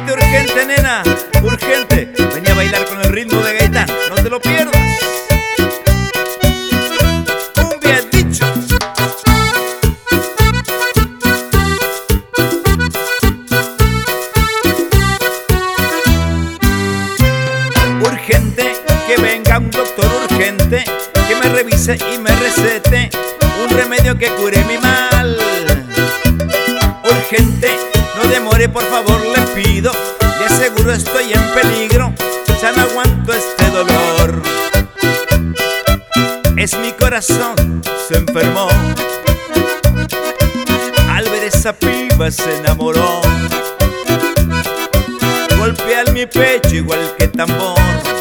urgente, nena, urgente. Venía a bailar con el ritmo de Gaitán, no te lo pierdas. Cumbia dicho. Urgente, que venga un doctor urgente, que me revise y me recete un remedio que cure mi mal. Urgente, no demore, por favor, le pido. Le aseguro estoy en peligro, ya no aguanto este dolor. Es mi corazón, se enfermó. Al ver esa piba se enamoró. Golpea mi pecho igual que tambor.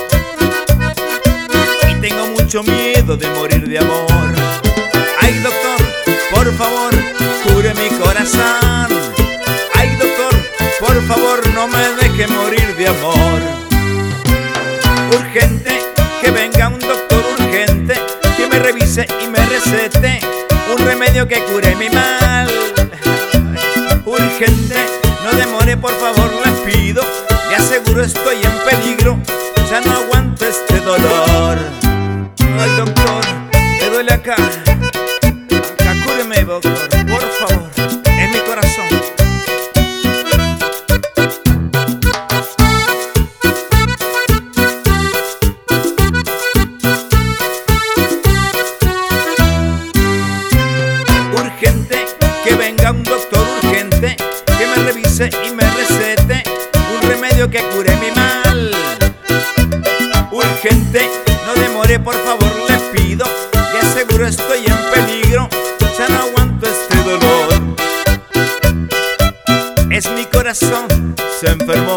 Y tengo mucho miedo de morir de amor. Ay, doctor, por favor, cure mi corazón. Ay, doctor, por favor, no me deje morir de amor. Urgente, que venga un doctor urgente, que me revise y me recete un remedio que cure mi mal. Urgente, no demore, por favor, le pido. Le aseguro estoy en peligro, ya no aguanto este dolor. Ay, doctor, me duele acá. Acá, cúreme, doctor, por favor, es mi corazón. Urgente, que venga un doctor urgente, que me revise y me recete un remedio que cure mi mal. Urgente, no demore, por favor, le pido. Le aseguro estoy en peligro, ya no aguanto este dolor. Es mi corazón, se enfermó.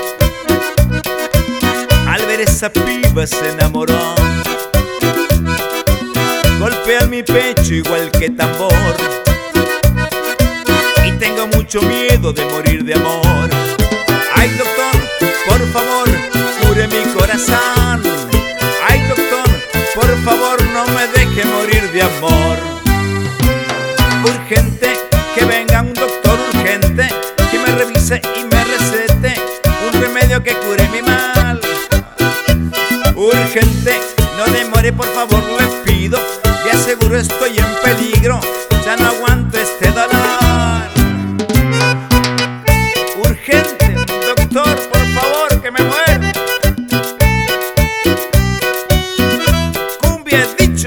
Al ver esa piba se enamoró. Golpea mi pecho igual que tambor. Y tengo mucho miedo de morir de amor. Ay, doctor, por favor, cure mi corazón. Ay, doctor, por favor, no me deje morir de amor. Urgente, que venga un doctor urgente, que me revise y me recete un remedio que cure mi mal. Urgente, no demore, por favor, le pido. Le aseguro estoy en peligro, ya no aguanto este dolor. Urgente, doctor, por favor, que me muero. Cumbia dicho.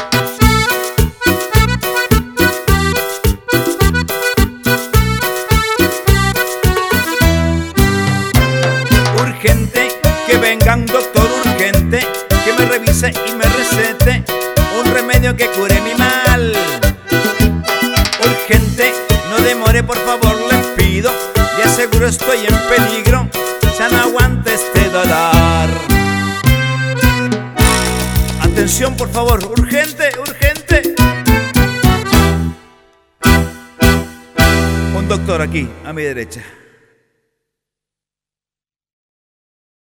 Urgente, que venga un doctor urgente, que me revise y me recete un remedio que cure mi mal. Urgente, no demore, por favor, le pido. Le aseguro estoy en peligro, ya no aguanto este dolor. Atención, por favor, urgente, urgente. Un doctor aquí, a mi derecha.